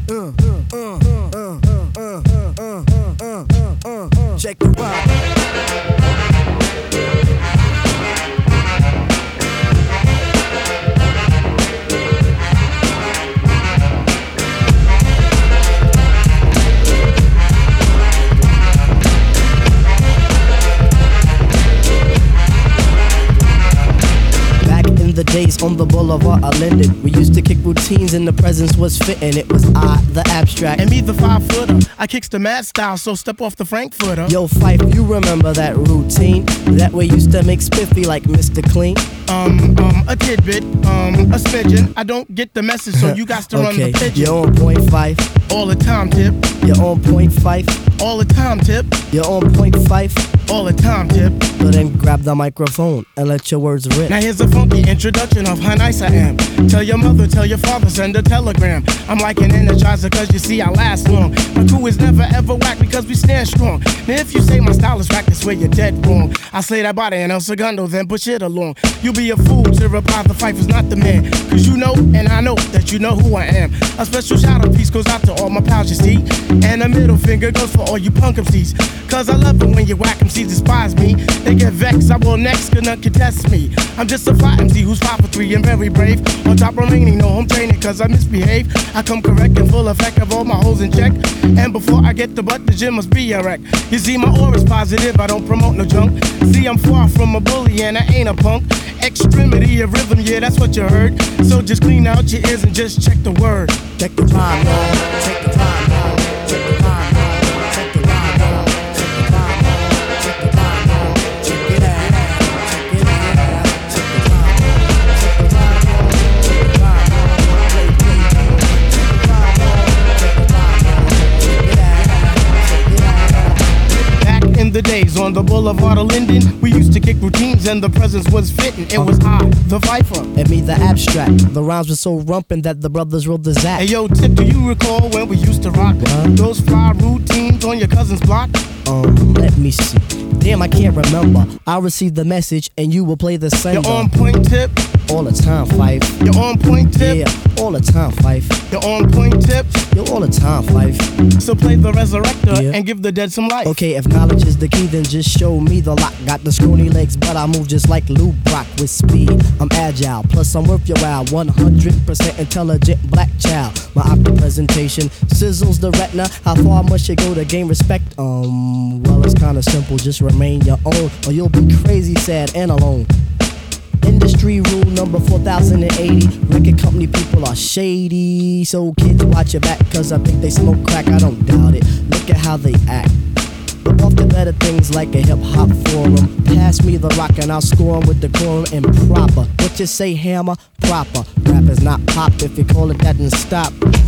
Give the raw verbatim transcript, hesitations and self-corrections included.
uh, uh, uh, uh, uh, uh, uh, uh, uh, check the vibe. The days on the boulevard of Linden, we used to kick routines and the presence was fitting. It was I, the abstract, and me, the five footer. I kicks the mad style, so step off the Frankfurter. Yo, Fife, you remember that routine? That way used to make spiffy like Mister Clean. Um, um, a tidbit, um, a smidgen. I don't get the message, so you got to okay. run the pigeon. You're on point five. All the time, tip. You're on point five. All the time, tip. You're on point five. All the time, tip. So then grab the microphone and let your words rip. Now here's a funky introduction of how nice I am. Tell your mother, tell your father, send a telegram. I'm like an energizer cause you see I last long. My crew is never ever whack because we stand strong. Now if you say my style is whack, that's where you're dead wrong. I slay that body and El Segundo, then push it along. You'll be a fool to reply the fight is not the man. Cause you know and I know that you know who I am. A special shout out piece goes out to all my pals you see. And a middle finger goes for all you punk M Cs. Cause I love it when you whack M Cs despise me. They get vexed, I will next, cause none contest me. I'm just a fly M C who's five for three and very brave. On top remaining, no home training cause I misbehave. I come correct and full effect of all my holes in check. And before I get the butt, the gym must be a wreck. You see my aura's positive, I don't promote no junk. See I'm far from a bully and I ain't a punk. Extremity of rhythm, yeah that's what you heard. So just clean out your ears and just check the word. Check the time, y'all. Check the time, y'all. Check the time, y'all. Check the time, y'all. Check the time, y'all. Check the time, y'all. Check it out. Check it out. Check the time, y'all. Check the time, y'all. Check the time, y'all. Play, play, play. Check the time, y'all. Check the time, y'all. Check it out. Check it out. Back in the days on the boulevard of Linden, we used to kick routines and the presence was fitting. It was I, the Viper. And me, the abstract. The rhymes were so rumpin' that the brothers rolled the zap. Hey yo, Tip, do you recall when we used to rock what? Those fly routines on your cousin's block? Um, let me see. Damn, I can't remember. I'll receive the message and you will play the sender. You're on point, Tip. All the time, Fife. You're on point, Tip. Yeah, all the time, Fife. You're on point, Tip. You're all the time, Fife. So play the resurrector yeah. and give the dead some life. Okay, if knowledge is the key, then just show me the lock. Got the scrawny legs, but I move just like Lou Brock with speed. I'm agile, plus I'm worth your while. one hundred percent intelligent black child. My opera presentation sizzles the retina. How far must you go to gain respect? Um, well, it's kinda simple. Just remain your own, or you'll be crazy, sad, and alone. Industry rule number four thousand eighty. Record company people are shady. So kids watch your back cause I think they smoke crack. I don't doubt it. Look at how they act. But off the better things like a hip hop forum. Pass me the rock and I'll score 'em with decorum and proper. What you say, hammer? Proper. Rap is not pop. If you call it that, then stop.